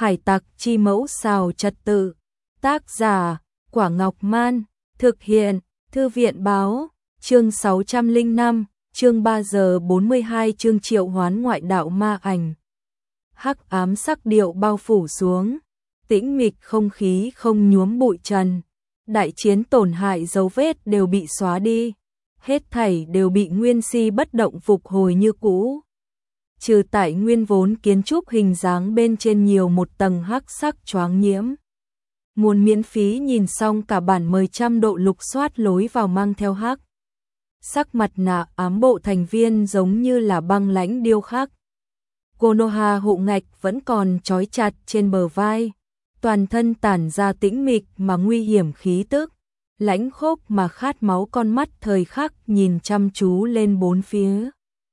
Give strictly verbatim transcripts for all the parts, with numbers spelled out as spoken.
Hải tặc chi mẫu xào trật tự. Tác giả, Quả Ngọc Man. Thực hiện, Thư viện báo. Chương sáu trăm lẻ năm, chương ba giờ bốn mươi hai, chương triệu hoán ngoại đạo ma ảnh. Hắc ám sắc điệu bao phủ xuống, tĩnh mịch không khí không nhuốm bụi trần. Đại chiến tổn hại dấu vết đều bị xóa đi, hết thảy đều bị nguyên si bất động phục hồi như cũ. Trừ tại nguyên vốn kiến trúc hình dáng bên trên nhiều một tầng hắc sắc choáng nhiễm. Muốn miễn phí nhìn xong cả bản mười trăm độ lục soát lối vào mang theo hắc sắc mặt nạ ám bộ thành viên giống như là băng lãnh điêu khắc. Konoha hộ ngạch vẫn còn trói chặt trên bờ vai, toàn thân tản ra tĩnh mịch mà nguy hiểm khí tức, lãnh khốc mà khát máu con mắt thời khắc nhìn chăm chú lên bốn phía.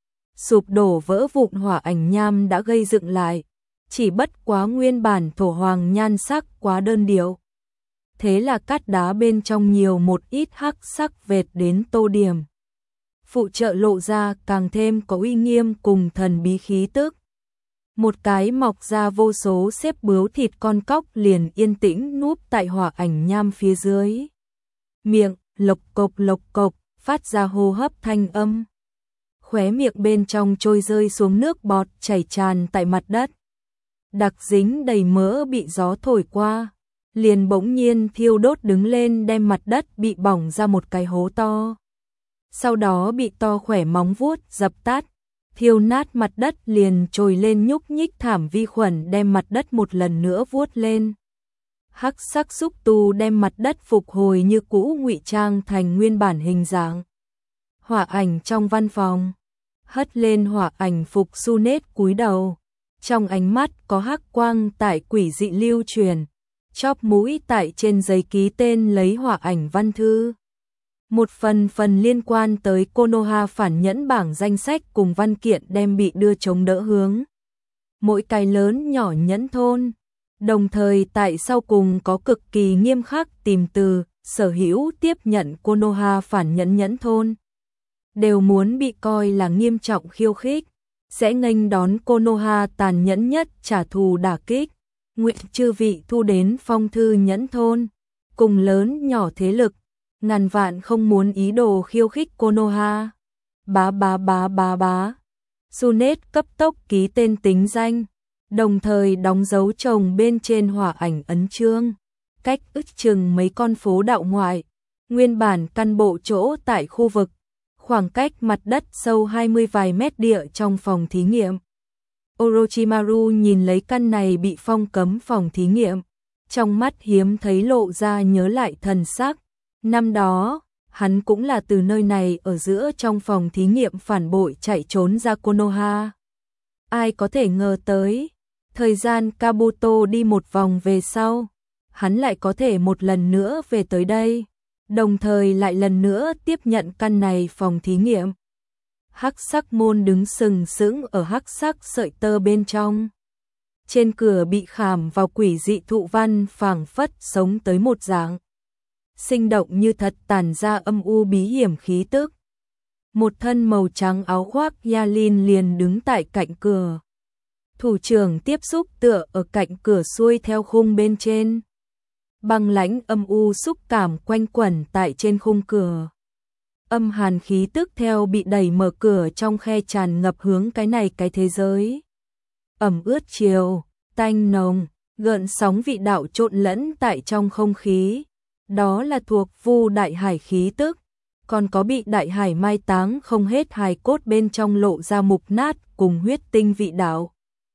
Sụp đổ vỡ vụn hỏa ảnh nham đã gây dựng lại, chỉ bất quá nguyên bản thổ hoàng nhan sắc quá đơn điệu. Thế là cát đá bên trong nhiều một ít hắc sắc vệt đến tô điểm. Phụ trợ lộ ra càng thêm có uy nghiêm cùng thần bí khí tức. Một cái mọc ra vô số xếp bướu thịt con cóc liền yên tĩnh núp tại hỏa ảnh nham phía dưới. Miệng lộc cộc lộc cộc phát ra hô hấp thanh âm. Khóe miệng bên trong trôi rơi xuống nước bọt chảy tràn tại mặt đất. Đặc dính đầy mỡ bị gió thổi qua, liền bỗng nhiên thiêu đốt đứng lên đem mặt đất bị bỏng ra một cái hố to. Sau đó bị to khỏe móng vuốt dập tắt, thiêu nát mặt đất liền trồi lên nhúc nhích thảm vi khuẩn đem mặt đất một lần nữa vuốt lên. Hắc sắc xúc tu đem mặt đất phục hồi như cũ ngụy trang thành nguyên bản hình dạng. Hỏa ảnh trong văn phòng, hất lên hỏa ảnh phục Sunet cúi đầu, trong ánh mắt có hắc quang tại quỷ dị lưu truyền, chóp mũi tại trên giấy ký tên lấy hỏa ảnh văn thư. Một phần phần liên quan tới Konoha phản nhẫn bảng danh sách cùng văn kiện đem bị đưa chống đỡ hướng mỗi cái lớn nhỏ nhẫn thôn, đồng thời tại sau cùng có cực kỳ nghiêm khắc tìm từ sở hữu tiếp nhận Konoha phản nhẫn nhẫn thôn đều muốn bị coi là nghiêm trọng khiêu khích, sẽ nghênh đón Konoha tàn nhẫn nhất trả thù đả kích. Nguyện chư vị thu đến phong thư nhẫn thôn, cùng lớn nhỏ thế lực, ngàn vạn không muốn ý đồ khiêu khích Konoha. Bá bá bá bá bá. Sunet cấp tốc ký tên tính danh, đồng thời đóng dấu chồng bên trên hỏa ảnh ấn chương. Cách ước chừng mấy con phố đạo ngoại, nguyên bản căn bộ chỗ tại khu vực, khoảng cách mặt đất sâu hai mươi vài mét địa trong phòng thí nghiệm. Orochimaru nhìn lấy căn này bị phong cấm phòng thí nghiệm, trong mắt hiếm thấy lộ ra nhớ lại thần sắc. Năm đó, hắn cũng là từ nơi này ở giữa trong phòng thí nghiệm phản bội chạy trốn ra Konoha. Ai có thể ngờ tới, thời gian Kabuto đi một vòng về sau, hắn lại có thể một lần nữa về tới đây, đồng thời lại lần nữa tiếp nhận căn này phòng thí nghiệm. Hắc sắc môn đứng sừng sững ở hắc sắc sợi tơ bên trong. Trên cửa bị khảm vào quỷ dị thụ văn phảng phất sống tới một dạng. Sinh động như thật tản ra âm u bí hiểm khí tức. Một thân màu trắng áo khoác Yalin liền đứng tại cạnh cửa. Thủ trưởng tiếp xúc tựa ở cạnh cửa xuôi theo khung bên trên. Băng lãnh âm u xúc cảm quanh quẩn tại trên khung cửa. Âm hàn khí tức theo bị đẩy mở cửa trong khe tràn ngập hướng cái này cái thế giới. Ẩm ướt chiều, tanh nồng, gợn sóng vị đạo trộn lẫn tại trong không khí. Đó là thuộc Vu đại hải khí tức, còn có bị đại hải mai táng không hết hài cốt bên trong lộ ra mục nát cùng huyết tinh vị đạo.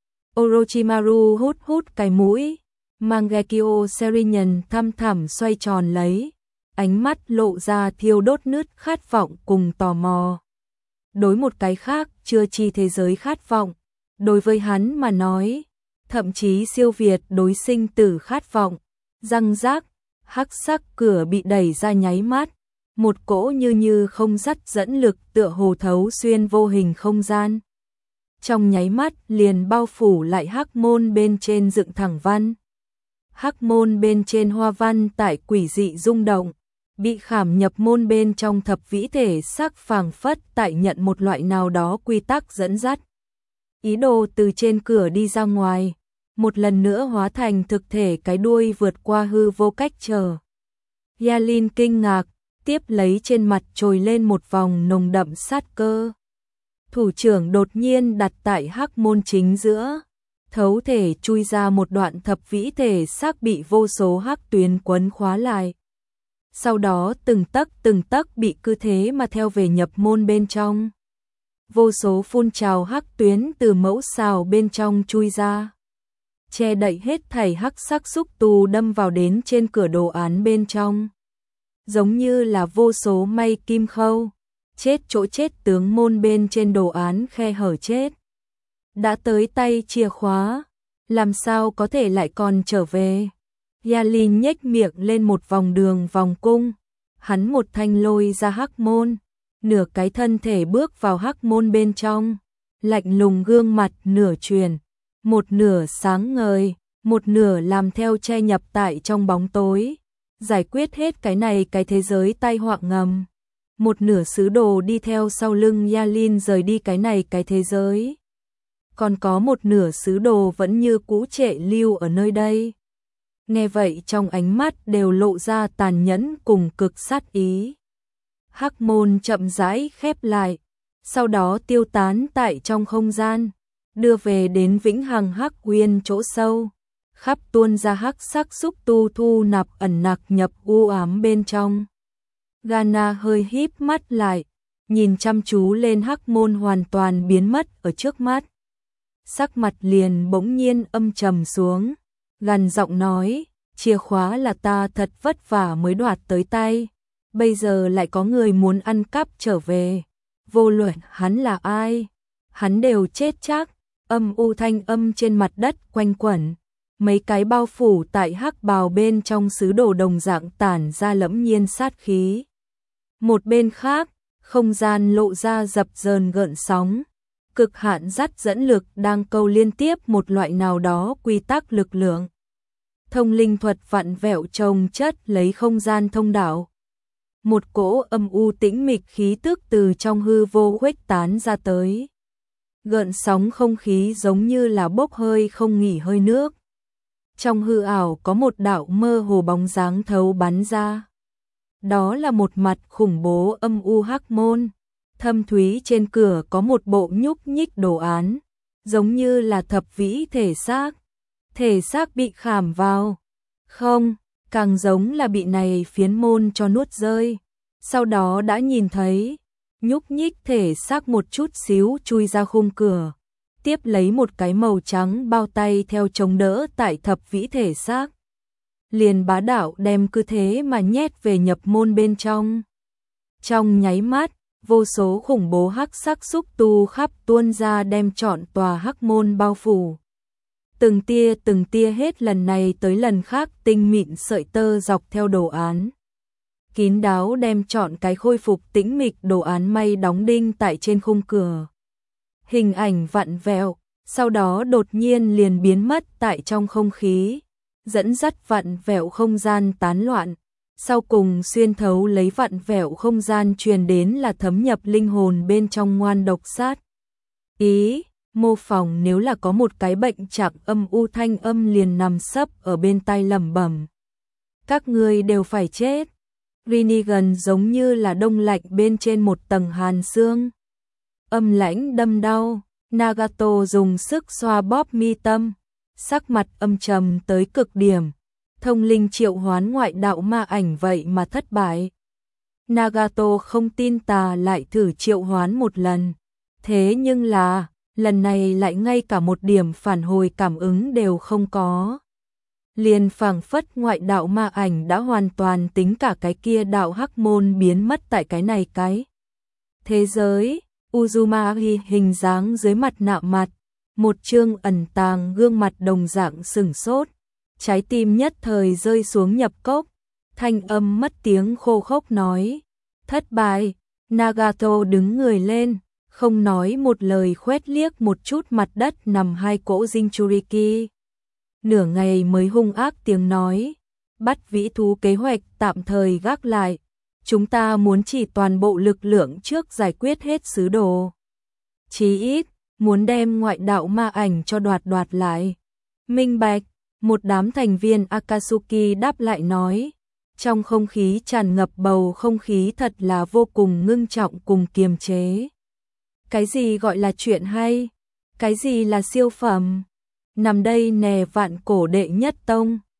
Orochimaru hút hút cái mũi, Mangekyo Serinian thăm thẳm xoay tròn lấy, ánh mắt lộ ra thiêu đốt nứt khát vọng cùng tò mò. Đối một cái khác chưa chi thế giới khát vọng, đối với hắn mà nói, thậm chí siêu việt đối sinh tử khát vọng. Răng rác, hắc sắc cửa bị đẩy ra nháy mắt, một cỗ như như không dắt dẫn lực tựa hồ thấu xuyên vô hình không gian. Trong nháy mắt liền bao phủ lại hắc môn bên trên dựng thẳng văn. Hắc môn bên trên hoa văn tại quỷ dị rung động, bị khảm nhập môn bên trong thập vĩ thể sắc phảng phất tại nhận một loại nào đó quy tắc dẫn dắt. Ý đồ từ trên cửa đi ra ngoài, một lần nữa hóa thành thực thể cái đuôi vượt qua hư vô cách trở. Yalin kinh ngạc, tiếp lấy trên mặt trồi lên một vòng nồng đậm sát cơ. Thủ trưởng đột nhiên đặt tại hắc môn chính giữa, thấu thể chui ra một đoạn thập vĩ thể xác bị vô số hắc tuyến quấn khóa lại. Sau đó từng tấc từng tấc bị cứ thế mà theo về nhập môn bên trong. Vô số phun trào hắc tuyến từ mẫu xào bên trong chui ra, che đậy hết thảy hắc sắc xúc tu đâm vào đến trên cửa đồ án bên trong. Giống như là vô số may kim khâu, chết chỗ chết tướng môn bên trên đồ án khe hở chết. Đã tới tay chìa khóa, làm sao có thể lại còn trở về. Yalin nhếch miệng lên một vòng đường vòng cung, hắn một thanh lôi ra hắc môn, nửa cái thân thể bước vào hắc môn bên trong, lạnh lùng gương mặt nửa truyền, một nửa sáng ngời, một nửa làm theo che nhập tại trong bóng tối, giải quyết hết cái này cái thế giới tai họa ngầm. Một nửa sứ đồ đi theo sau lưng Yalin rời đi cái này cái thế giới. Còn có một nửa sứ đồ vẫn như cũ trệ lưu ở nơi đây. Nghe vậy trong ánh mắt đều lộ ra tàn nhẫn cùng cực sát ý. Hắc môn chậm rãi khép lại, sau đó tiêu tán tại trong không gian, đưa về đến vĩnh hằng hắc uyên chỗ sâu, khắp tuôn ra hắc sắc xúc tu thu nạp ẩn nặc nhập u ám bên trong. Ghana hơi híp mắt lại, nhìn chăm chú lên hắc môn hoàn toàn biến mất ở trước mắt. Sắc mặt liền bỗng nhiên âm trầm xuống, gằn giọng nói, chìa khóa là ta thật vất vả mới đoạt tới tay, bây giờ lại có người muốn ăn cắp trở về. Vô luận hắn là ai, hắn đều chết chắc. Âm u thanh âm trên mặt đất quanh quẩn, mấy cái bao phủ tại hắc bào bên trong sứ đồ đồng dạng tản ra lẫm nhiên sát khí. Một bên khác, không gian lộ ra dập dờn gợn sóng, cực hạn dắt dẫn lực đang câu liên tiếp một loại nào đó quy tắc lực lượng. Thông linh thuật vặn vẹo chồng chất lấy không gian thông đạo. Một cỗ âm u tĩnh mịch khí tức từ trong hư vô khuếch tán ra tới. Gợn sóng không khí giống như là bốc hơi không nghỉ hơi nước. Trong hư ảo có một đạo mơ hồ bóng dáng thấu bắn ra. Đó là một mặt khủng bố âm u hắc môn. Thâm thúy trên cửa có một bộ nhúc nhích đồ án, giống như là thập vĩ thể xác. Thể xác bị khảm vào. Không, càng giống là bị này phiến môn cho nuốt rơi. Sau đó đã nhìn thấy, nhúc nhích thể xác một chút xíu chui ra khung cửa, tiếp lấy một cái màu trắng bao tay theo chống đỡ tại thập vĩ thể xác. Liền bá đạo đem cứ thế mà nhét về nhập môn bên trong. Trong nháy mắt, vô số khủng bố hắc sắc xúc tu khắp tuôn ra đem trọn tòa hắc môn bao phủ. Từng tia từng tia hết lần này tới lần khác tinh mịn sợi tơ dọc theo đồ án. Kín đáo đem trọn cái khôi phục tĩnh mịch đồ án may đóng đinh tại trên khung cửa. Hình ảnh vặn vẹo, sau đó đột nhiên liền biến mất tại trong không khí, dẫn dắt vặn vẹo không gian tán loạn. Sau cùng xuyên thấu lấy vặn vẹo không gian truyền đến là thấm nhập linh hồn bên trong ngoan độc sát. Ý, mô phỏng nếu là có một cái bệnh trạng âm u thanh âm liền nằm sấp ở bên tai lẩm bẩm. Các ngươi đều phải chết. Rinnegan giống như là đông lạnh bên trên một tầng hàn xương. Âm lãnh đâm đau, Nagato dùng sức xoa bóp mi tâm, sắc mặt âm trầm tới cực điểm. Thông linh triệu hoán ngoại đạo ma ảnh vậy mà thất bại. Nagato không tin tà lại thử triệu hoán một lần. Thế nhưng là, lần này lại ngay cả một điểm phản hồi cảm ứng đều không có. Liền phảng phất ngoại đạo ma ảnh đã hoàn toàn tính cả cái kia đạo hắc môn biến mất tại cái này cái. Thế giới, Uzumaki hình dáng dưới mặt nạ mặt, một chương ẩn tàng gương mặt đồng dạng sừng sốt. Trái tim nhất thời rơi xuống nhập cốc, thanh âm mất tiếng khô khốc nói. Thất bại, Nagato đứng người lên, không nói một lời khoét liếc một chút mặt đất nằm hai cỗ Jinchuriki. Nửa ngày mới hung ác tiếng nói, bắt vĩ thú kế hoạch tạm thời gác lại, chúng ta muốn chỉ toàn bộ lực lượng trước giải quyết hết sứ đồ. Chí ít, muốn đem ngoại đạo ma ảnh cho đoạt đoạt lại. Minh bạch, một đám thành viên Akatsuki đáp lại nói. Trong không khí tràn ngập bầu không khí thật là vô cùng ngưng trọng cùng kiềm chế. Cái gì gọi là chuyện hay? Cái gì là siêu phẩm? Nằm đây nè vạn cổ đệ nhất tông.